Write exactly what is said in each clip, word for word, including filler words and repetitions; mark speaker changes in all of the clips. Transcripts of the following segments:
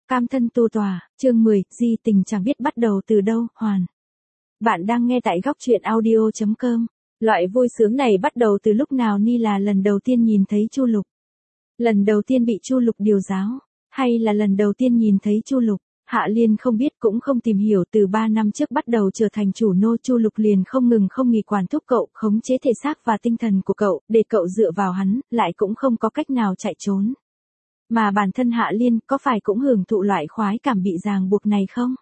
Speaker 1: Cam thân tu tòa, chương mười, di tình chẳng biết bắt đầu từ đâu, hoàn. Bạn đang nghe tại góc truyện audio chấm com. Loại vui sướng này bắt đầu từ lúc nào Ni là lần đầu tiên nhìn thấy Chu Lục? Lần đầu tiên bị Chu Lục điều giáo, hay là lần đầu tiên nhìn thấy Chu Lục? Hạ Liên không biết cũng không tìm hiểu, từ ba năm trước bắt đầu trở thành chủ nô, Chu Lục liền không ngừng không nghỉ quản thúc cậu, khống chế thể xác và tinh thần của cậu, để cậu dựa vào hắn, lại cũng không có cách nào chạy trốn. Mà bản thân Hạ Liên có phải cũng hưởng thụ loại khoái cảm bị ràng buộc này không?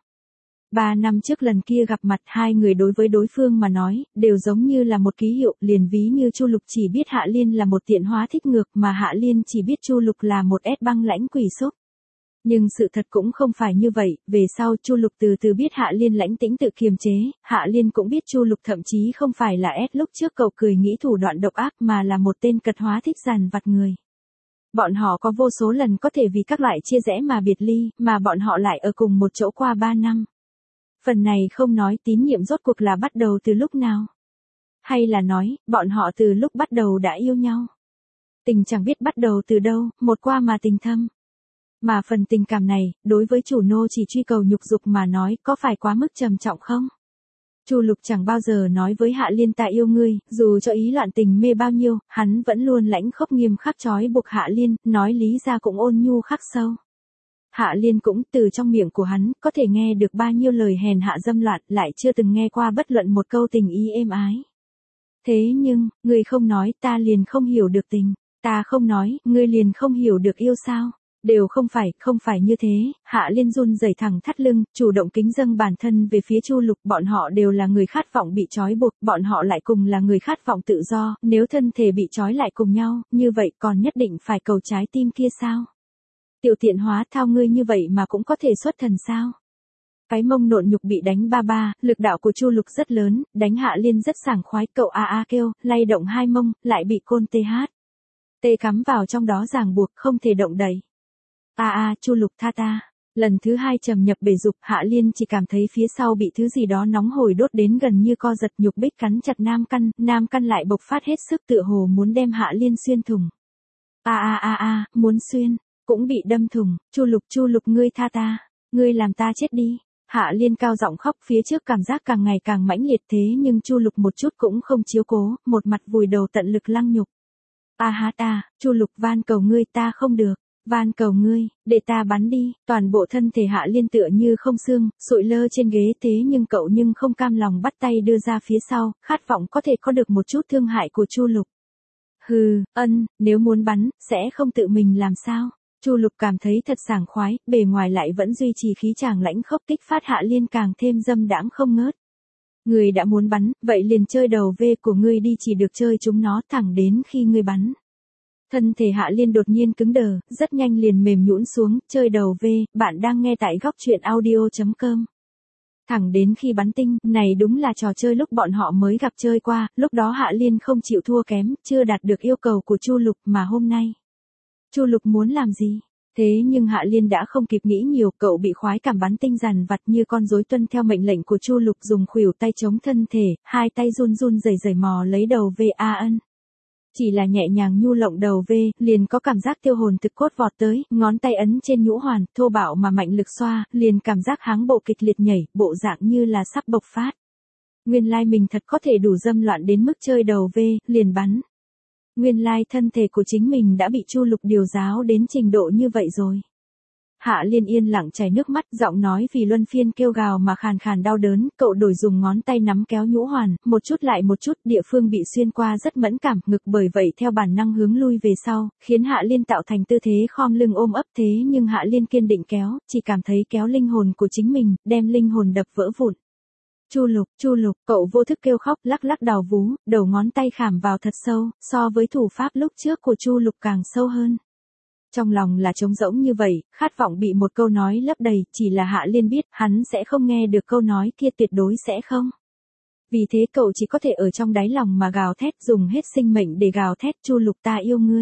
Speaker 1: Ba năm trước lần kia gặp mặt, hai người đối với đối phương mà nói, đều giống như là một ký hiệu, liền ví như Chu Lục chỉ biết Hạ Liên là một tiện hóa thích ngược, mà Hạ Liên chỉ biết Chu Lục là một ét băng lãnh quỷ xúc. Nhưng sự thật cũng không phải như vậy, về sau Chu Lục từ từ biết Hạ Liên lãnh tĩnh tự kiềm chế, Hạ Liên cũng biết Chu Lục thậm chí không phải là ét lúc trước cậu cười nghĩ thủ đoạn độc ác, mà là một tên cật hóa thích dằn vặt người. Bọn họ có vô số lần có thể vì các loại chia rẽ mà biệt ly, mà bọn họ lại ở cùng một chỗ qua ba năm. Phần này không nói tín nhiệm rốt cuộc là bắt đầu từ lúc nào. Hay là nói, bọn họ từ lúc bắt đầu đã yêu nhau. Tình chẳng biết bắt đầu từ đâu, một qua mà tình thâm. Mà phần tình cảm này, đối với chủ nô chỉ truy cầu nhục dục mà nói, có phải quá mức trầm trọng không? Chu Lục chẳng bao giờ nói với Hạ Liên ta yêu ngươi, dù cho ý loạn tình mê bao nhiêu, hắn vẫn luôn lãnh khốc nghiêm khắc trói buộc Hạ Liên, nói lý ra cũng ôn nhu khắc sâu. Hạ Liên cũng từ trong miệng của hắn, có thể nghe được bao nhiêu lời hèn hạ dâm loạn, lại chưa từng nghe qua bất luận một câu tình ý êm ái. Thế nhưng, ngươi không nói, ta liền không hiểu được tình, ta không nói, ngươi liền không hiểu được yêu sao? Đều không phải, không phải như thế. Hạ Liên run rẩy thẳng thắt lưng, chủ động kính dâng bản thân về phía Chu Lục, bọn họ đều là người khát vọng bị trói buộc, bọn họ lại cùng là người khát vọng tự do, nếu thân thể bị trói lại cùng nhau, như vậy còn nhất định phải cầu trái tim kia sao? Tiểu tiện hóa thao ngươi như vậy mà cũng có thể xuất thần sao? Cái mông nộn nhục bị đánh ba ba, lực đạo của Chu Lục rất lớn, đánh Hạ Liên rất sảng khoái, cậu a a kêu, lay động hai mông, lại bị côn tê hát. Tê cắm vào trong đó ràng buộc, không thể động đậy. A a, Chu Lục tha ta. Lần thứ hai trầm nhập bể dục, Hạ Liên chỉ cảm thấy phía sau bị thứ gì đó nóng hổi đốt đến gần như co giật, nhục bích cắn chặt nam căn, nam căn lại bộc phát hết sức tựa hồ muốn đem Hạ Liên xuyên thủng. A a a a, muốn xuyên, cũng bị đâm thủng, Chu Lục Chu Lục ngươi tha ta, ngươi làm ta chết đi. Hạ Liên cao giọng khóc, phía trước cảm giác càng ngày càng mãnh liệt, thế nhưng Chu Lục một chút cũng không chiếu cố, một mặt vùi đầu tận lực lăng nhục. A ha ta, Chu Lục van cầu ngươi, ta không được. Van cầu ngươi, để ta bắn đi, toàn bộ thân thể Hạ Liên tựa như không xương, sụi lơ trên ghế, thế nhưng cậu nhưng không cam lòng bắt tay đưa ra phía sau, khát vọng có thể có được một chút thương hại của Chu Lục. Hừ, ân, nếu muốn bắn, sẽ không tự mình làm sao? Chu Lục cảm thấy thật sảng khoái, bề ngoài lại vẫn duy trì khí chàng lãnh khốc, kích phát Hạ Liên càng thêm dâm đãng không ngớt. Ngươi đã muốn bắn, vậy liền chơi đầu V của ngươi đi, chỉ được chơi chúng nó thẳng đến khi ngươi bắn. Thân thể Hạ Liên đột nhiên cứng đờ, rất nhanh liền mềm nhũn xuống, chơi đầu V, bạn đang nghe tại góc truyện audio chấm com. Thẳng đến khi bắn tinh, này đúng là trò chơi lúc bọn họ mới gặp chơi qua, lúc đó Hạ Liên không chịu thua kém, chưa đạt được yêu cầu của Chu Lục, mà hôm nay. Chu Lục muốn làm gì? Thế nhưng Hạ Liên đã không kịp nghĩ nhiều, cậu bị khoái cảm bắn tinh dằn vặt như con rối, tuân theo mệnh lệnh của Chu Lục, dùng khuỷu tay chống thân thể, hai tay run run rẩy rẩy mò lấy đầu V a ân. Chỉ là nhẹ nhàng nhu lộng đầu V, liền có cảm giác tiêu hồn thực cốt vọt tới, ngón tay ấn trên nhũ hoàn, thô bạo mà mạnh lực xoa, liền cảm giác háng bộ kịch liệt nhảy, bộ dạng như là sắp bộc phát. Nguyên lai mình thật có thể đủ dâm loạn đến mức chơi đầu V, liền bắn. Nguyên lai thân thể của chính mình đã bị Chu Lục điều giáo đến trình độ như vậy rồi. Hạ Liên yên lặng chảy nước mắt, giọng nói vì luân phiên kêu gào mà khàn khàn đau đớn, cậu đổi dùng ngón tay nắm kéo nhũ hoàn, một chút lại một chút, địa phương bị xuyên qua rất mẫn cảm, ngực bởi vậy theo bản năng hướng lui về sau, khiến Hạ Liên tạo thành tư thế khom lưng ôm ấp, thế nhưng Hạ Liên kiên định kéo, chỉ cảm thấy kéo linh hồn của chính mình, đem linh hồn đập vỡ vụn. Chu Lục, Chu Lục, cậu vô thức kêu khóc, lắc lắc đào vú, đầu ngón tay khảm vào thật sâu, so với thủ pháp lúc trước của Chu Lục càng sâu hơn. Trong lòng là trống rỗng như vậy, khát vọng bị một câu nói lấp đầy, chỉ là Hạ Liên biết, hắn sẽ không nghe được câu nói kia, tuyệt đối sẽ không. Vì thế cậu chỉ có thể ở trong đáy lòng mà gào thét, dùng hết sinh mệnh để gào thét, Chu Lục ta yêu ngươi.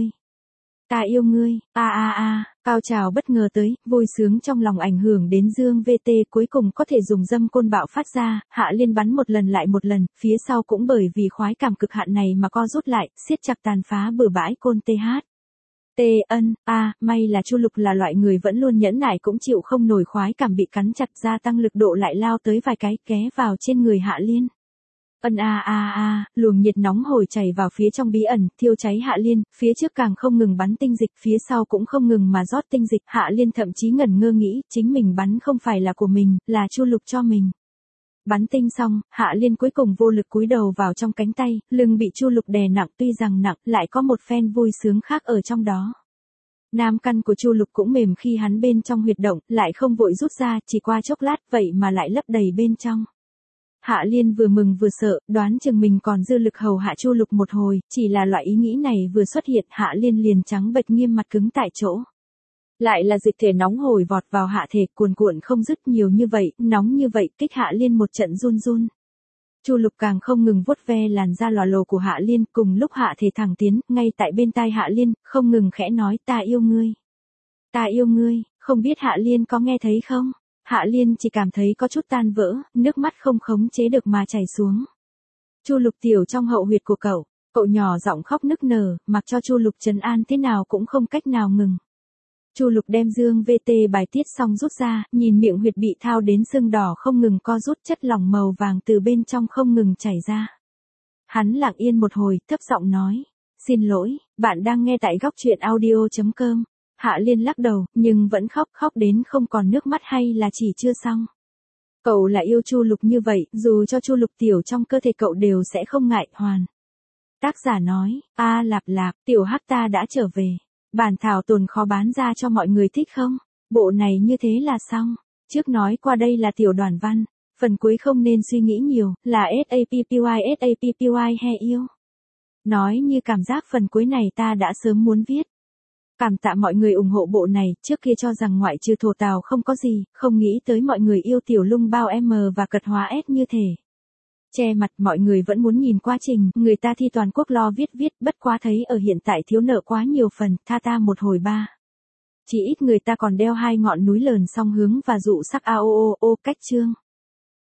Speaker 1: Ta yêu ngươi, a a a, cao trào bất ngờ tới, vui sướng trong lòng ảnh hưởng đến dương vê tê, cuối cùng có thể dùng dâm côn bạo phát ra, Hạ Liên bắn một lần lại một lần, phía sau cũng bởi vì khoái cảm cực hạn này mà co rút lại, siết chặt tàn phá bừa bãi côn tê hát. T ân, a, may là Chu Lục là loại người vẫn luôn nhẫn nại cũng chịu không nổi khoái cảm bị cắn chặt, gia tăng lực độ lại lao tới vài cái, ghé vào trên người Hạ Liên. Ân a a a, luồng nhiệt nóng hổi chảy vào phía trong bí ẩn, thiêu cháy Hạ Liên, phía trước càng không ngừng bắn tinh dịch, phía sau cũng không ngừng mà rót tinh dịch, Hạ Liên thậm chí ngẩn ngơ nghĩ, chính mình bắn không phải là của mình, là Chu Lục cho mình. Bắn tinh xong, Hạ Liên cuối cùng vô lực cúi đầu vào trong cánh tay, lưng bị Chu Lục đè nặng, tuy rằng nặng, lại có một phen vui sướng khác ở trong đó. Nam căn của Chu Lục cũng mềm khi hắn bên trong huyệt động, lại không vội rút ra, chỉ qua chốc lát vậy mà lại lấp đầy bên trong. Hạ Liên vừa mừng vừa sợ, đoán chừng mình còn dư lực hầu hạ Chu Lục một hồi, chỉ là loại ý nghĩ này vừa xuất hiện, Hạ Liên liền trắng bệch nghiêm mặt cứng tại chỗ. Lại là dịch thể nóng hổi vọt vào hạ thể, cuồn cuộn không dứt, nhiều như vậy, nóng như vậy, kích Hạ Liên một trận run run. Chu Lục càng không ngừng vuốt ve làn da lòa lồ của Hạ Liên, cùng lúc hạ thể thẳng tiến, ngay tại bên tai Hạ Liên, không ngừng khẽ nói, ta yêu ngươi. Ta yêu ngươi, không biết Hạ Liên có nghe thấy không? Hạ Liên chỉ cảm thấy có chút tan vỡ, nước mắt không khống chế được mà chảy xuống. Chu Lục tiểu trong hậu huyệt của cậu, cậu nhỏ giọng khóc nức nở, mặc cho Chu Lục trấn an thế nào cũng không cách nào ngừng. Chu Lục đem dương vê tê bài tiết xong rút ra, nhìn miệng huyệt bị thao đến sưng đỏ không ngừng co rút, chất lỏng màu vàng từ bên trong không ngừng chảy ra. Hắn lặng yên một hồi, thấp giọng nói, xin lỗi, bạn đang nghe tại góc truyện audio chấm com. Hạ Liên lắc đầu, nhưng vẫn khóc, khóc đến không còn nước mắt, hay là chỉ chưa xong. Cậu là yêu Chu Lục như vậy, dù cho Chu Lục tiểu trong cơ thể cậu đều sẽ không ngại, hoàn. Tác giả nói, a lạp lạp, tiểu hắc ta đã trở về. Bản thảo tồn khó bán ra cho mọi người thích không? Bộ này như thế là xong. Trước nói qua đây là tiểu đoàn văn. Phần cuối không nên suy nghĩ nhiều, là SAPPY SAPPY he yêu. Nói như cảm giác phần cuối này ta đã sớm muốn viết. Cảm tạ mọi người ủng hộ bộ này, trước kia cho rằng ngoại trừ thổ tào không có gì, không nghĩ tới mọi người yêu tiểu lung bao M và cật hóa S như thể. Che mặt, mọi người vẫn muốn nhìn quá trình, người ta thi toàn quốc lo viết viết, bất quá thấy ở hiện tại thiếu nợ quá nhiều phần, tha ta một hồi ba. Chỉ ít người ta còn đeo hai ngọn núi lờn song hướng và dụ sắc a o o o cách chương.